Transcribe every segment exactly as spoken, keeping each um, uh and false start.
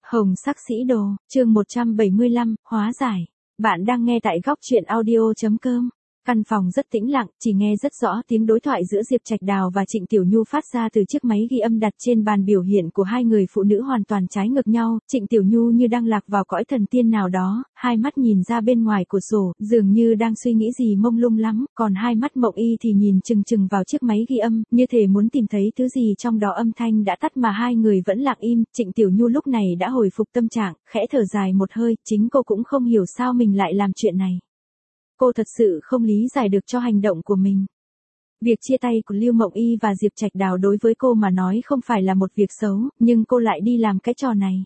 Hồng sắc sĩ đồ, chương một trăm bảy mươi lăm, hóa giải. Bạn đang nghe tại góc truyện audio.com. Căn phòng rất tĩnh lặng, chỉ nghe rất rõ tiếng đối thoại giữa Diệp Trạch Đào và Trịnh Tiểu Nhu phát ra từ chiếc máy ghi âm đặt trên bàn biểu hiện của hai người phụ nữ hoàn toàn trái ngược nhau. Trịnh Tiểu Nhu như đang lạc vào cõi thần tiên nào đó, hai mắt nhìn ra bên ngoài cửa sổ, dường như đang suy nghĩ gì mông lung lắm, còn hai mắt Mộng Y thì nhìn chừng chừng vào chiếc máy ghi âm, như thể muốn tìm thấy thứ gì trong đó. Âm thanh đã tắt mà hai người vẫn lặng im. Trịnh Tiểu Nhu lúc này đã hồi phục tâm trạng, khẽ thở dài một hơi, chính cô cũng không hiểu sao mình lại làm chuyện này. Cô thật sự không lý giải được cho hành động của mình. Việc chia tay của Lưu Mộng Y và Diệp Trạch Đào đối với cô mà nói không phải là một việc xấu, nhưng cô lại đi làm cái trò này.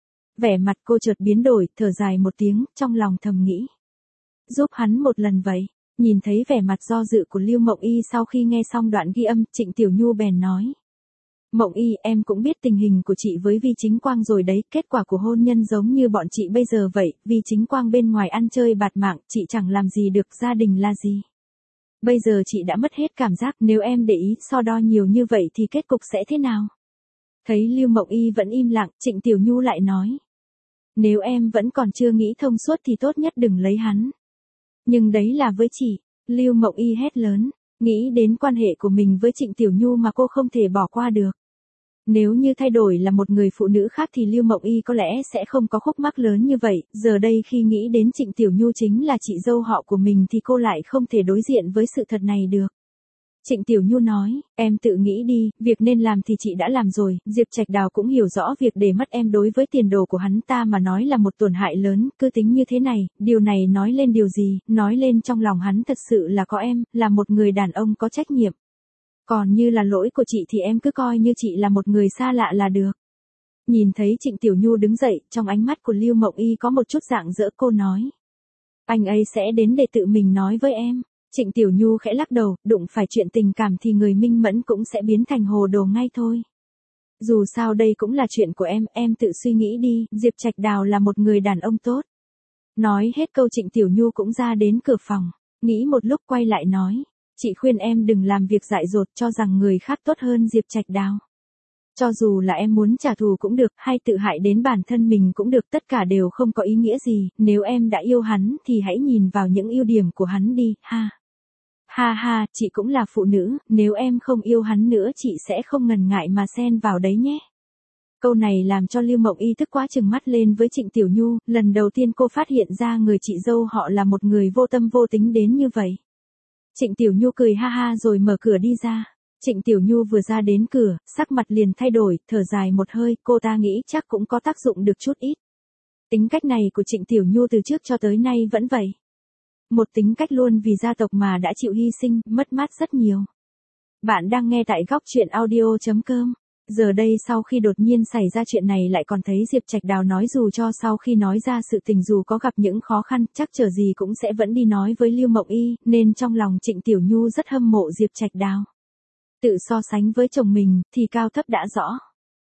Vẻ mặt cô chợt biến đổi, thở dài một tiếng, trong lòng thầm nghĩ. Giúp hắn một lần vậy. Nhìn thấy vẻ mặt do dự của Lưu Mộng Y sau khi nghe xong đoạn ghi âm, Trịnh Tiểu Nhu bèn nói. Mộng Y, em cũng biết tình hình của chị với Vi Chính Quang rồi đấy, kết quả của hôn nhân giống như bọn chị bây giờ vậy, Vi Chính Quang bên ngoài ăn chơi bạt mạng, chị chẳng làm gì được, gia đình là gì. Bây giờ chị đã mất hết cảm giác, nếu em để ý so đo nhiều như vậy thì kết cục sẽ thế nào? Thấy Lưu Mộng Y vẫn im lặng, Trịnh Tiểu Nhu lại nói. Nếu em vẫn còn chưa nghĩ thông suốt thì tốt nhất đừng lấy hắn. Nhưng đấy là với chị, Lưu Mộng Y hét lớn, nghĩ đến quan hệ của mình với Trịnh Tiểu Nhu mà cô không thể bỏ qua được. Nếu như thay đổi là một người phụ nữ khác thì Lưu Mộng Y có lẽ sẽ không có khúc mắc lớn như vậy, giờ đây khi nghĩ đến Trịnh Tiểu Nhu chính là chị dâu họ của mình thì cô lại không thể đối diện với sự thật này được. Trịnh Tiểu Nhu nói, em tự nghĩ đi, việc nên làm thì chị đã làm rồi, Diệp Trạch Đào cũng hiểu rõ việc để mất em đối với tiền đồ của hắn ta mà nói là một tổn hại lớn, cứ tính như thế này, điều này nói lên điều gì, nói lên trong lòng hắn thật sự là có em, là một người đàn ông có trách nhiệm. Còn như là lỗi của chị thì em cứ coi như chị là một người xa lạ là được. Nhìn thấy Trịnh Tiểu Nhu đứng dậy, trong ánh mắt của Lưu Mộng Y có một chút rạng rỡ, cô nói. Anh ấy sẽ đến để tự mình nói với em. Trịnh Tiểu Nhu khẽ lắc đầu, đụng phải chuyện tình cảm thì người minh mẫn cũng sẽ biến thành hồ đồ ngay thôi. Dù sao đây cũng là chuyện của em, em tự suy nghĩ đi, Diệp Trạch Đào là một người đàn ông tốt. Nói hết câu Trịnh Tiểu Nhu cũng ra đến cửa phòng, nghĩ một lúc quay lại nói. Chị khuyên em đừng làm việc dại dột cho rằng người khác tốt hơn Diệp Trạch Đào. Cho dù là em muốn trả thù cũng được, hay tự hại đến bản thân mình cũng được, tất cả đều không có ý nghĩa gì, nếu em đã yêu hắn thì hãy nhìn vào những ưu điểm của hắn đi, ha. Ha ha, chị cũng là phụ nữ, nếu em không yêu hắn nữa chị sẽ không ngần ngại mà xen vào đấy nhé. Câu này làm cho Lưu Mộng Y tức quá trừng mắt lên với Trịnh Tiểu Nhu, lần đầu tiên cô phát hiện ra người chị dâu họ là một người vô tâm vô tính đến như vậy. Trịnh Tiểu Nhu cười ha ha rồi mở cửa đi ra. Trịnh Tiểu Nhu vừa ra đến cửa, sắc mặt liền thay đổi, thở dài một hơi, cô ta nghĩ chắc cũng có tác dụng được chút ít. Tính cách này của Trịnh Tiểu Nhu từ trước cho tới nay vẫn vậy. Một tính cách luôn vì gia tộc mà đã chịu hy sinh, mất mát rất nhiều. Bạn đang nghe tại góc truyện audio.com. Giờ đây sau khi đột nhiên xảy ra chuyện này lại còn thấy Diệp Trạch Đào nói dù cho sau khi nói ra sự tình dù có gặp những khó khăn chắc chờ gì cũng sẽ vẫn đi nói với Lưu Mộng Y, nên trong lòng Trịnh Tiểu Nhu rất hâm mộ Diệp Trạch Đào. Tự so sánh với chồng mình thì cao thấp đã rõ.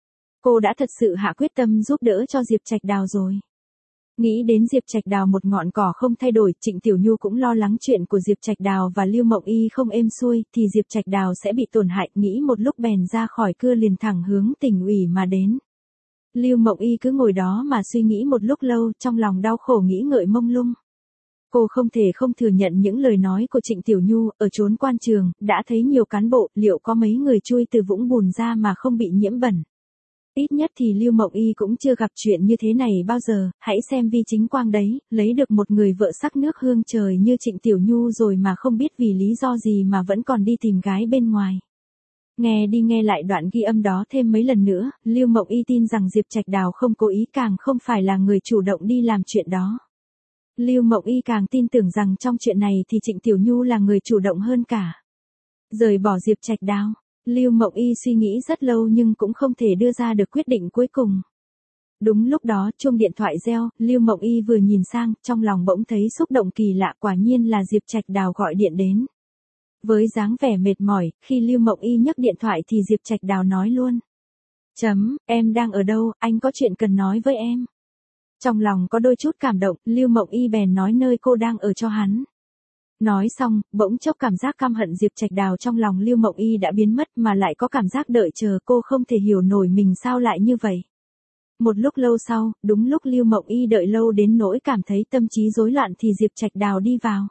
Cô đã thật sự hạ quyết tâm giúp đỡ cho Diệp Trạch Đào rồi. Nghĩ đến Diệp Trạch Đào một ngọn cỏ không thay đổi, Trịnh Tiểu Nhu cũng lo lắng chuyện của Diệp Trạch Đào và Lưu Mộng Y không êm xuôi, thì Diệp Trạch Đào sẽ bị tổn hại, nghĩ một lúc bèn ra khỏi cửa liền thẳng hướng tỉnh ủy mà đến. Lưu Mộng Y cứ ngồi đó mà suy nghĩ một lúc lâu, trong lòng đau khổ nghĩ ngợi mông lung. Cô không thể không thừa nhận những lời nói của Trịnh Tiểu Nhu, ở chốn quan trường, đã thấy nhiều cán bộ, liệu có mấy người chui từ vũng bùn ra mà không bị nhiễm bẩn. Ít nhất thì Lưu Mộng Y cũng chưa gặp chuyện như thế này bao giờ, hãy xem Vi Chính Quang đấy, lấy được một người vợ sắc nước hương trời như Trịnh Tiểu Nhu rồi mà không biết vì lý do gì mà vẫn còn đi tìm gái bên ngoài. Nghe đi nghe lại đoạn ghi âm đó thêm mấy lần nữa, Lưu Mộng Y tin rằng Diệp Trạch Đào không cố ý, càng không phải là người chủ động đi làm chuyện đó. Lưu Mộng Y càng tin tưởng rằng trong chuyện này thì Trịnh Tiểu Nhu là người chủ động hơn cả. Rời bỏ Diệp Trạch Đào. Lưu Mộng Y suy nghĩ rất lâu nhưng cũng không thể đưa ra được quyết định cuối cùng. Đúng lúc đó chuông điện thoại reo, Lưu Mộng Y vừa nhìn sang, trong lòng bỗng thấy xúc động kỳ lạ, quả nhiên là Diệp Trạch Đào gọi điện đến. Với dáng vẻ mệt mỏi, khi Lưu Mộng Y nhấc điện thoại thì Diệp Trạch Đào nói luôn. Chấm, em đang ở đâu, anh có chuyện cần nói với em. Trong lòng có đôi chút cảm động, Lưu Mộng Y bèn nói nơi cô đang ở cho hắn. Nói xong, bỗng chốc cảm giác căm hận Diệp Trạch Đào trong lòng Lưu Mộng Y đã biến mất mà lại có cảm giác đợi chờ, cô không thể hiểu nổi mình sao lại như vậy. Một lúc lâu sau, đúng lúc Lưu Mộng Y đợi lâu đến nỗi cảm thấy tâm trí rối loạn thì Diệp Trạch Đào đi vào.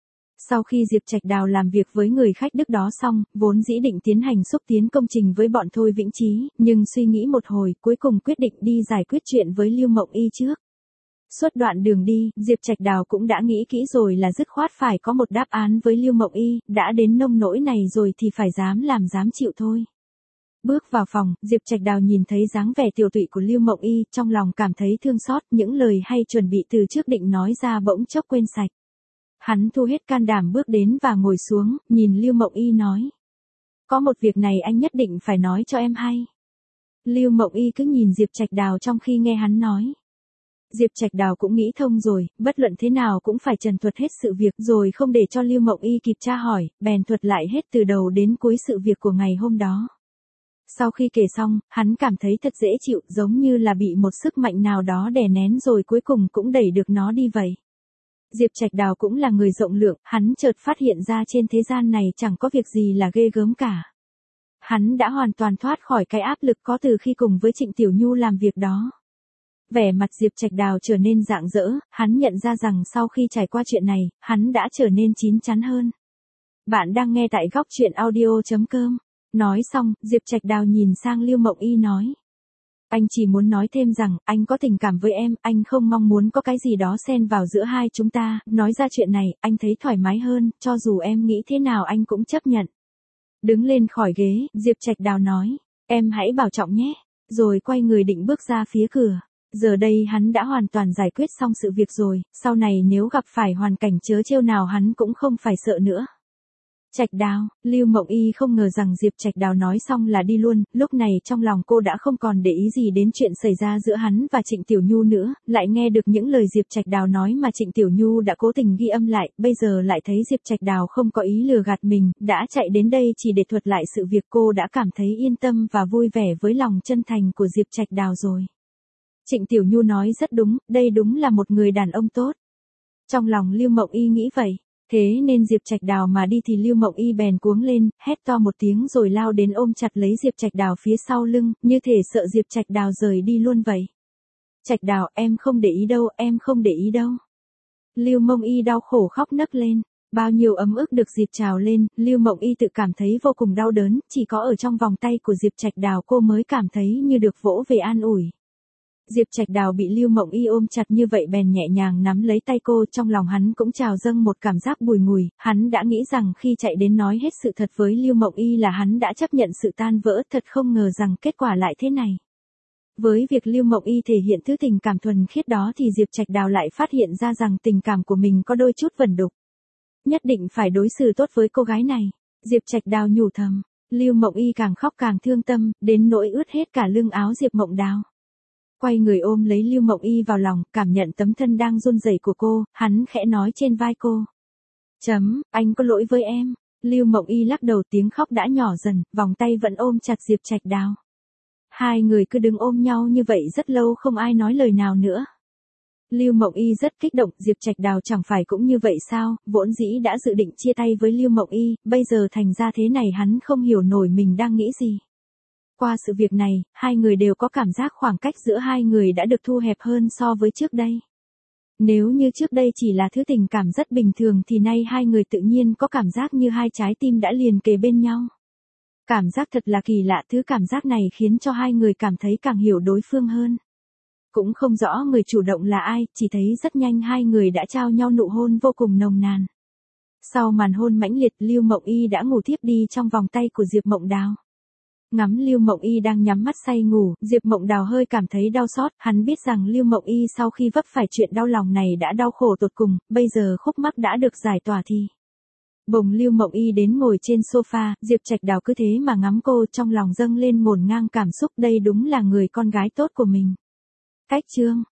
Sau khi Diệp Trạch Đào làm việc với người khách Đức đó xong, vốn dĩ định tiến hành xúc tiến công trình với bọn Thôi Vĩnh Chí, nhưng suy nghĩ một hồi, cuối cùng quyết định đi giải quyết chuyện với Lưu Mộng Y trước. Suốt đoạn đường đi, Diệp Trạch Đào cũng đã nghĩ kỹ rồi là dứt khoát phải có một đáp án với Lưu Mộng Y, đã đến nông nỗi này rồi thì phải dám làm dám chịu thôi. Bước vào phòng, Diệp Trạch Đào nhìn thấy dáng vẻ tiều tụy của Lưu Mộng Y, trong lòng cảm thấy thương xót, những lời hay chuẩn bị từ trước định nói ra bỗng chốc quên sạch. Hắn thu hết can đảm bước đến và ngồi xuống, nhìn Lưu Mộng Y nói. Có một việc này anh nhất định phải nói cho em hay. Lưu Mộng Y cứ nhìn Diệp Trạch Đào trong khi nghe hắn nói. Diệp Trạch Đào cũng nghĩ thông rồi, bất luận thế nào cũng phải trần thuật hết sự việc rồi không để cho Lưu Mộng Y kịp tra hỏi, bèn thuật lại hết từ đầu đến cuối sự việc của ngày hôm đó. Sau khi kể xong, hắn cảm thấy thật dễ chịu, giống như là bị một sức mạnh nào đó đè nén rồi cuối cùng cũng đẩy được nó đi vậy. Diệp Trạch Đào cũng là người rộng lượng, hắn chợt phát hiện ra trên thế gian này chẳng có việc gì là ghê gớm cả. Hắn đã hoàn toàn thoát khỏi cái áp lực có từ khi cùng với Trịnh Tiểu Nhu làm việc đó. Vẻ mặt Diệp Trạch Đào trở nên rạng rỡ, hắn nhận ra rằng sau khi trải qua chuyện này, hắn đã trở nên chín chắn hơn. Bạn đang nghe tại góc truyện audio chấm com. Nói xong, Diệp Trạch Đào nhìn sang Lưu Mộng Y nói. Anh chỉ muốn nói thêm rằng, anh có tình cảm với em, anh không mong muốn có cái gì đó xen vào giữa hai chúng ta, nói ra chuyện này, anh thấy thoải mái hơn, cho dù em nghĩ thế nào anh cũng chấp nhận. Đứng lên khỏi ghế, Diệp Trạch Đào nói, em hãy bảo trọng nhé, rồi quay người định bước ra phía cửa. Giờ đây hắn đã hoàn toàn giải quyết xong sự việc rồi, sau này nếu gặp phải hoàn cảnh trớ trêu nào hắn cũng không phải sợ nữa. Trạch Đào, Lưu Mộng Y không ngờ rằng Diệp Trạch Đào nói xong là đi luôn, lúc này trong lòng cô đã không còn để ý gì đến chuyện xảy ra giữa hắn và Trịnh Tiểu Nhu nữa, lại nghe được những lời Diệp Trạch Đào nói mà Trịnh Tiểu Nhu đã cố tình ghi âm lại, bây giờ lại thấy Diệp Trạch Đào không có ý lừa gạt mình, đã chạy đến đây chỉ để thuật lại sự việc, cô đã cảm thấy yên tâm và vui vẻ với lòng chân thành của Diệp Trạch Đào rồi. Trịnh Tiểu Nhu nói rất đúng, đây đúng là một người đàn ông tốt. Trong lòng Lưu Mộng Y nghĩ vậy. Thế nên Diệp Trạch Đào mà đi thì Lưu Mộng Y bèn cuống lên, hét to một tiếng rồi lao đến ôm chặt lấy Diệp Trạch Đào phía sau lưng, như thể sợ Diệp Trạch Đào rời đi luôn vậy. Trạch Đào, em không để ý đâu, em không để ý đâu. Lưu Mộng Y đau khổ khóc nấc lên, bao nhiêu ấm ức được Diệp trào lên, Lưu Mộng Y tự cảm thấy vô cùng đau đớn, chỉ có ở trong vòng tay của Diệp Trạch Đào cô mới cảm thấy như được vỗ về an ủi. Diệp Trạch Đào bị Lưu Mộng Y ôm chặt như vậy bèn nhẹ nhàng nắm lấy tay cô, trong lòng hắn cũng trào dâng một cảm giác bùi ngùi, hắn đã nghĩ rằng khi chạy đến nói hết sự thật với Lưu Mộng Y là hắn đã chấp nhận sự tan vỡ, thật không ngờ rằng kết quả lại thế này. Với việc Lưu Mộng Y thể hiện thứ tình cảm thuần khiết đó thì Diệp Trạch Đào lại phát hiện ra rằng tình cảm của mình có đôi chút vẩn đục. Nhất định phải đối xử tốt với cô gái này. Diệp Trạch Đào nhủ thầm, Lưu Mộng Y càng khóc càng thương tâm, đến nỗi ướt hết cả lưng áo Diệp Mộng Đào. Quay người ôm lấy Lưu Mộng Y vào lòng, cảm nhận tấm thân đang run rẩy của cô, hắn khẽ nói trên vai cô. Chấm, anh có lỗi với em. Lưu Mộng Y lắc đầu, tiếng khóc đã nhỏ dần, vòng tay vẫn ôm chặt Diệp Trạch Đào. Hai người cứ đứng ôm nhau như vậy rất lâu không ai nói lời nào nữa. Lưu Mộng Y rất kích động, Diệp Trạch Đào chẳng phải cũng như vậy sao, vốn dĩ đã dự định chia tay với Lưu Mộng Y, bây giờ thành ra thế này hắn không hiểu nổi mình đang nghĩ gì. Qua sự việc này, hai người đều có cảm giác khoảng cách giữa hai người đã được thu hẹp hơn so với trước đây. Nếu như trước đây chỉ là thứ tình cảm rất bình thường thì nay hai người tự nhiên có cảm giác như hai trái tim đã liền kề bên nhau. Cảm giác thật là kỳ lạ, thứ cảm giác này khiến cho hai người cảm thấy càng hiểu đối phương hơn. Cũng không rõ người chủ động là ai, chỉ thấy rất nhanh hai người đã trao nhau nụ hôn vô cùng nồng nàn. Sau màn hôn mãnh liệt, Lưu Mộng Y đã ngủ thiếp đi trong vòng tay của Diệp Mộng Đào. Ngắm Lưu Mộng Y đang nhắm mắt say ngủ, Diệp Mộng Đào hơi cảm thấy đau xót, hắn biết rằng Lưu Mộng Y sau khi vấp phải chuyện đau lòng này đã đau khổ tột cùng, bây giờ khúc mắc đã được giải tỏa thì. Bồng Lưu Mộng Y đến ngồi trên sofa, Diệp Trạch Đào cứ thế mà ngắm cô, trong lòng dâng lên ngổn ngang cảm xúc, đây đúng là người con gái tốt của mình. Cách chương